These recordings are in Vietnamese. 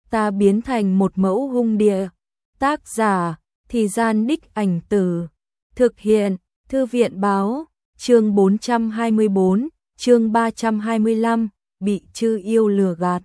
ta biến thành một mẫu hung địa. Tác giả, Thì Gian Đích Ảnh Tử. Thực hiện, Thư viện Báo. Chương 424, chương 325, bị chư yêu lừa gạt.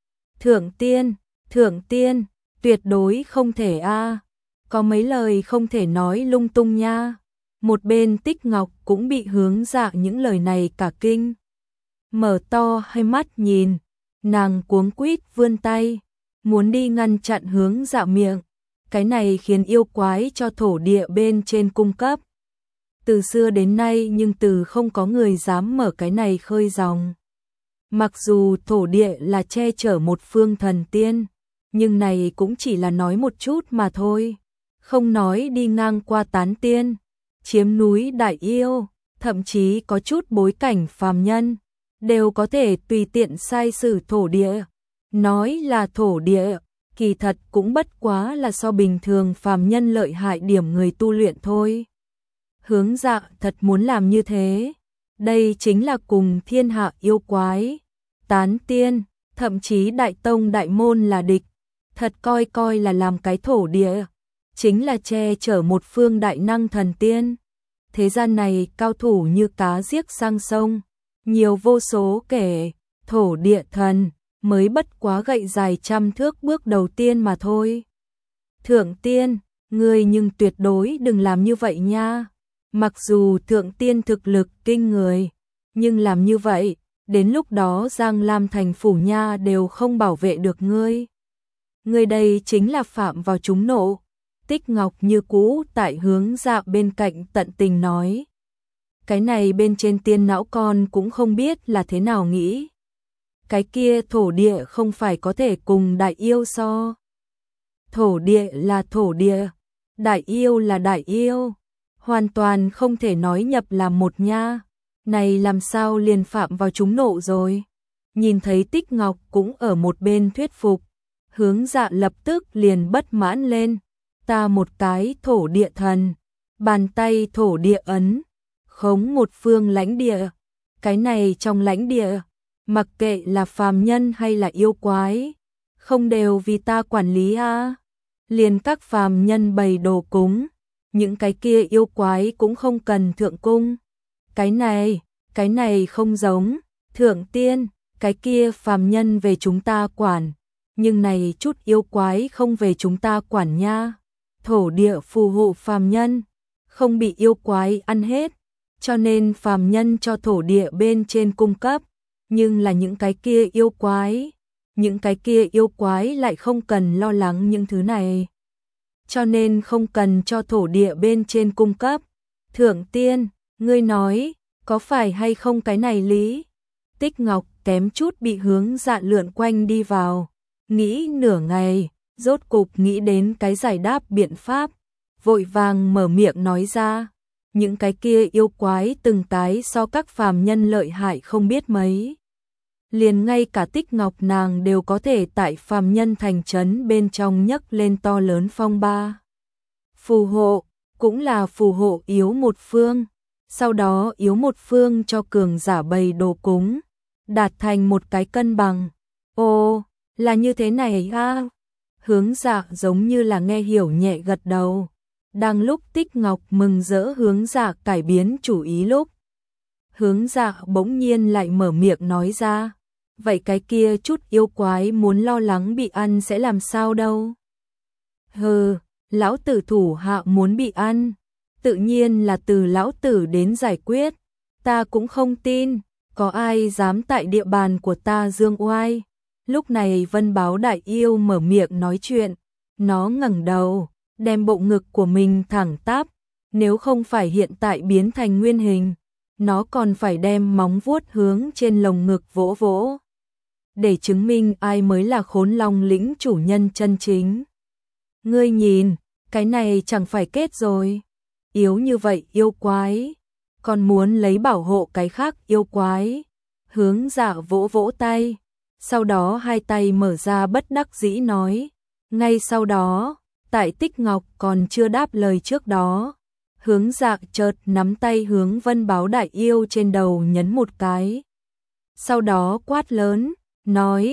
Thượng tiên, tuyệt đối không thể a. Có mấy lời không thể nói lung tung nha. Một bên Tích Ngọc cũng bị Hướng Dạ những lời này cả kinh. Mở to hai mắt nhìn, nàng cuống quýt vươn tay, muốn đi ngăn chặn Hướng Dạ miệng. Cái này khiến yêu quái cho thổ địa bên trên cung cấp. Từ xưa đến nay nhưng từ không có người dám mở cái này khơi dòng. Mặc dù thổ địa là che chở một phương thần tiên, nhưng này cũng chỉ là nói một chút mà thôi. Không nói đi ngang qua tán tiên, chiếm núi đại yêu, thậm chí có chút bối cảnh phàm nhân, đều có thể tùy tiện sai sử thổ địa. Nói là thổ địa, kỳ thật cũng bất quá là so bình thường phàm nhân lợi hại điểm người tu luyện thôi. Hướng Dạ thật muốn làm như thế, đây chính là cùng thiên hạ yêu quái, tán tiên, thậm chí đại tông đại môn là địch, thật coi là làm cái thổ địa, chính là che chở một phương đại năng thần tiên. Thế gian này cao thủ như cá giết sang sông, nhiều vô số kể, thổ địa thần mới bất quá gậy dài trăm thước bước đầu tiên mà thôi. Thượng tiên, ngươi nhưng tuyệt đối đừng làm như vậy nha. Mặc dù thượng tiên thực lực kinh người, nhưng làm như vậy, đến lúc đó Giang Lam thành phủ nha đều không bảo vệ được ngươi. Ngươi đây chính là phạm vào chúng nộ. Tích Ngọc như cũ tại Hướng Dạ bên cạnh tận tình nói. Cái này bên trên tiên não con cũng không biết là thế nào nghĩ. Cái kia thổ địa không phải có thể cùng đại yêu so. Thổ địa là thổ địa, đại yêu là đại yêu, hoàn toàn không thể nói nhập làm một nha. Này làm sao liền phạm vào chúng nộ rồi. Nhìn thấy Tích Ngọc cũng ở một bên thuyết phục, Hướng Dạ lập tức liền bất mãn lên. Ta một cái thổ địa thần, bàn tay thổ địa ấn, khống một phương lãnh địa. Cái này trong lãnh địa, mặc kệ là phàm nhân hay là yêu quái, không đều vì ta quản lý à. Liền các phàm nhân bày đồ cúng, những cái kia yêu quái cũng không cần thượng cung. Cái này không giống, thượng tiên, cái kia phàm nhân về chúng ta quản, nhưng này chút yêu quái không về chúng ta quản nha. Thổ địa phù hộ phàm nhân, không bị yêu quái ăn hết, cho nên phàm nhân cho thổ địa bên trên cung cấp, nhưng là những cái kia yêu quái lại không cần lo lắng những thứ này. Cho nên không cần cho thổ địa bên trên cung cấp. Thượng tiên, ngươi nói, có phải hay không cái này lý? Tích Ngọc kém chút bị Hướng Dạ lượn quanh đi vào, nghĩ nửa ngày, rốt cục nghĩ đến cái giải đáp biện pháp, vội vàng mở miệng nói ra. Những cái kia yêu quái từng cái so các phàm nhân lợi hại không biết mấy. Liền ngay cả Tích Ngọc nàng đều có thể tại phàm nhân thành trấn bên trong nhấc lên to lớn phong ba. Phù hộ, cũng là phù hộ yếu một phương, sau đó yếu một phương cho cường giả bày đồ cúng, đạt thành một cái cân bằng. Ồ, là như thế này ha. Hướng Dạ giống như là nghe hiểu nhẹ gật đầu. Đang lúc Tích Ngọc mừng rỡ Hướng Dạ cải biến chủ ý lúc, Hướng Dạ bỗng nhiên lại mở miệng nói ra. Vậy cái kia chút yêu quái muốn lo lắng bị ăn sẽ làm sao đâu? Hừ, lão tử thủ hạ muốn bị ăn, tự nhiên là từ lão tử đến giải quyết. Ta cũng không tin, có ai dám tại địa bàn của ta dương oai. Lúc này Vân Báo đại yêu mở miệng nói chuyện, nó ngẩng đầu, đem bộ ngực của mình thẳng tắp, nếu không phải hiện tại biến thành nguyên hình, nó còn phải đem móng vuốt hướng trên lồng ngực vỗ vỗ, để chứng minh ai mới là Khốn Long lĩnh chủ nhân chân chính. Ngươi nhìn, cái này chẳng phải kết rồi. Yếu như vậy yêu quái, còn muốn lấy bảo hộ cái khác yêu quái. Hướng Dạ vỗ vỗ tay, sau đó hai tay mở ra bất đắc dĩ nói. Ngay sau đó, tại Tích Ngọc còn chưa đáp lời trước đó, Hướng Dạ chợt nắm tay hướng Vân Báo đại yêu trên đầu nhấn một cái. Sau đó quát lớn, nói,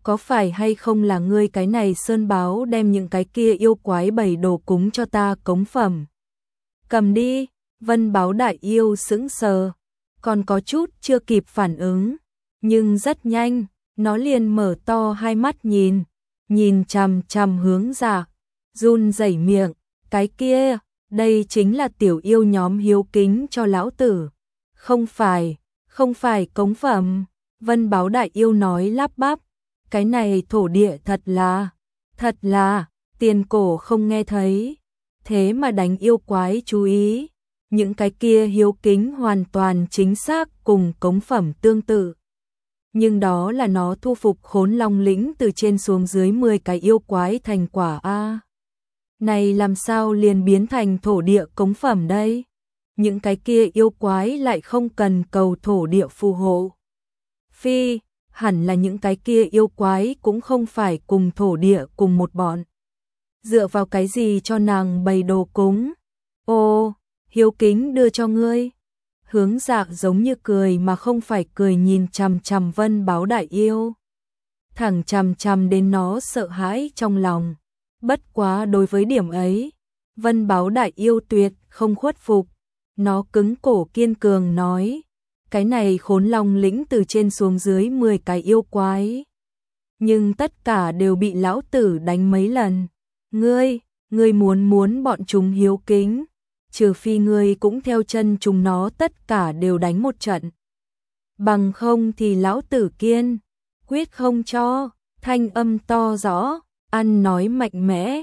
có phải hay không là ngươi cái này sơn báo đem những cái kia yêu quái bày đồ cúng cho ta cống phẩm. Cầm đi, Vân Báo Đại Yêu sững sờ, còn có chút chưa kịp phản ứng, nhưng rất nhanh, nó liền mở to hai mắt nhìn chằm chằm Hướng Dạ, run rẩy miệng, cái kia, đây chính là tiểu yêu nhóm hiếu kính cho lão tử. Không phải cống phẩm, Vân Báo Đại Yêu nói lắp bắp, cái này thổ địa thật là, tiền cổ không nghe thấy, thế mà đánh yêu quái chú ý, những cái kia hiếu kính hoàn toàn chính xác cùng cống phẩm tương tự. Nhưng đó là nó thu phục Khốn Long lĩnh từ trên xuống dưới 10 cái yêu quái thành quả a. Này làm sao liền biến thành thổ địa cống phẩm đây? Những cái kia yêu quái lại không cần cầu thổ địa phù hộ. Phi, hẳn là những cái kia yêu quái cũng không phải cùng thổ địa cùng một bọn. Dựa vào cái gì cho nàng bày đồ cúng? Ô, hiếu kính đưa cho ngươi. Hướng Dạ giống như cười mà không phải cười nhìn chằm chằm Vân Báo Đại Yêu. Thẳng chằm chằm đến nó sợ hãi trong lòng. Bất quá đối với điểm ấy, Vân Báo Đại Yêu tuyệt không khuất phục. Nó cứng cổ kiên cường nói, cái này Khốn Long lĩnh từ trên xuống dưới 10 cái yêu quái. Nhưng tất cả đều bị lão tử đánh mấy lần. Ngươi muốn bọn chúng hiếu kính, trừ phi ngươi cũng theo chân chúng nó tất cả đều đánh một trận. Bằng không thì lão tử kiên quyết không cho, thanh âm to rõ, ăn nói mạnh mẽ,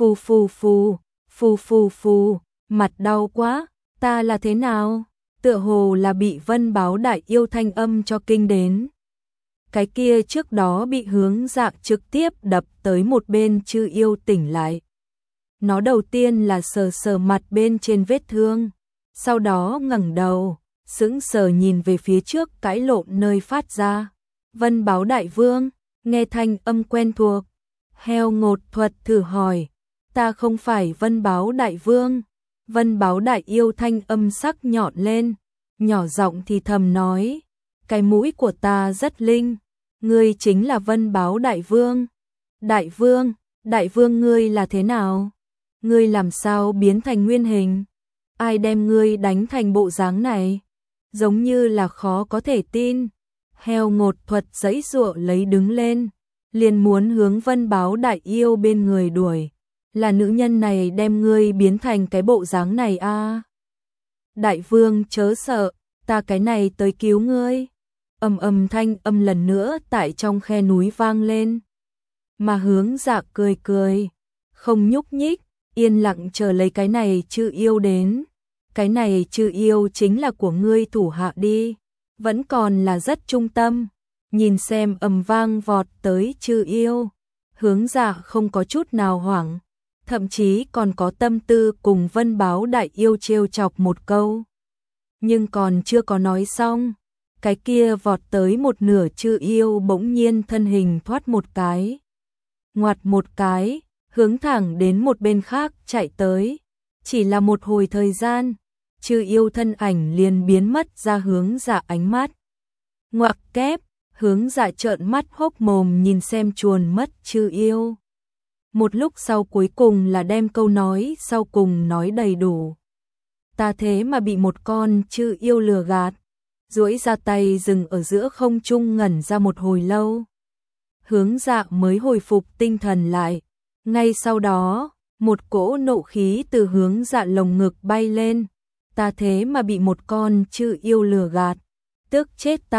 phù, mặt đau quá, ta là thế nào? Tựa hồ là bị Vân Báo Đại Yêu thanh âm cho kinh đến. Cái kia trước đó bị Hướng Dạ trực tiếp đập tới một bên chư yêu tỉnh lại. Nó đầu tiên là sờ mặt bên trên vết thương, sau đó ngẩng đầu, sững sờ nhìn về phía trước cái lỗ nơi phát ra. Vân Báo Đại Vương, nghe thanh âm quen thuộc. Heo ngột thuật thử hỏi, ta không phải Vân Báo Đại Vương. Vân Báo Đại Yêu thanh âm sắc nhọn lên, nhỏ giọng thì thầm nói, cái mũi của ta rất linh, ngươi chính là Vân Báo Đại Vương. Đại Vương ngươi là thế nào? Ngươi làm sao biến thành nguyên hình? Ai đem ngươi đánh thành bộ dáng này? Giống như là khó có thể tin. Heo ngột thuật giãy giụa lấy đứng lên, liền muốn hướng Vân Báo Đại Yêu bên người đuổi. Là nữ nhân này đem ngươi biến thành cái bộ dáng này a. Đại Vương chớ sợ, ta cái này tới cứu ngươi. Ầm thanh âm lần nữa tại trong khe núi vang lên. Mà Hướng Dạ cười, không nhúc nhích, yên lặng chờ lấy cái này chư yêu đến. Cái này chư yêu chính là của ngươi thủ hạ đi, vẫn còn là rất trung tâm. Nhìn xem ầm vang vọt tới chư yêu, Hướng Dạ không có chút nào hoảng, thậm chí còn có tâm tư cùng Vân Báo Đại Yêu trêu chọc một câu. Nhưng còn chưa có nói xong, cái kia vọt tới một nửa chư yêu bỗng nhiên thân hình thoát một cái, ngoặt một cái, hướng thẳng đến một bên khác chạy tới. Chỉ là một hồi thời gian, chư yêu thân ảnh liền biến mất ra Hướng Dạ ánh mắt. Ngoặc kép, Hướng Dạ trợn mắt hốc mồm nhìn xem chuồn mất chư yêu. Một lúc sau cuối cùng là đem câu nói sau cùng nói đầy đủ. Ta thế mà bị một con chư yêu lừa gạt. Duỗi ra tay dừng ở giữa không trung ngẩn ra một hồi lâu. Hướng Dạ mới hồi phục tinh thần lại. Ngay sau đó, một cỗ nộ khí từ Hướng Dạ lồng ngực bay lên. Ta thế mà bị một con chư yêu lừa gạt. Tức chết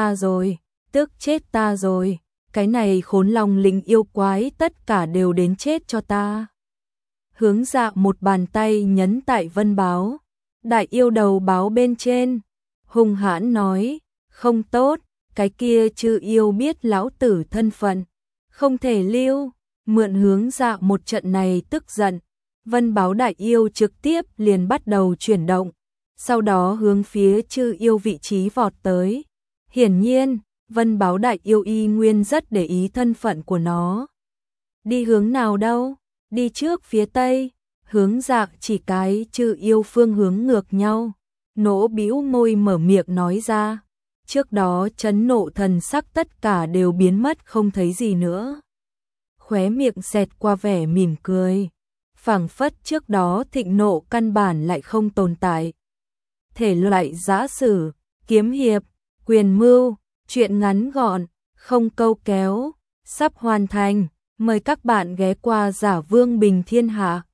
ta rồi. Cái này Khốn Long lĩnh yêu quái tất cả đều đến chết cho ta. Hướng Dạ một bàn tay nhấn tại Vân Báo Đại Yêu đầu báo bên trên, hung hãn nói, không tốt, cái kia chư yêu biết lão tử thân phận, không thể lưu. Mượn Hướng Dạ một trận này tức giận, Vân Báo Đại Yêu trực tiếp liền bắt đầu chuyển động, sau đó hướng phía chư yêu vị trí vọt tới. Hiển nhiên, Vân Báo Đại Yêu y nguyên rất để ý thân phận của nó. Đi hướng nào đâu? Đi trước phía tây. Hướng Dạ chỉ cái chư yêu phương hướng ngược nhau, nỗ bĩu môi mở miệng nói ra. trước đó chấn nộ thần sắc tất cả đều biến mất không thấy gì nữa. Khóe miệng xẹt qua vẻ mỉm cười, phảng phất trước đó thịnh nộ căn bản lại không tồn tại. Thể loại giã sử, kiếm hiệp, quyền mưu, truyện ngắn gọn, không câu kéo, sắp hoàn thành, mời các bạn ghé qua Giả Vương Bình Thiên Hạ.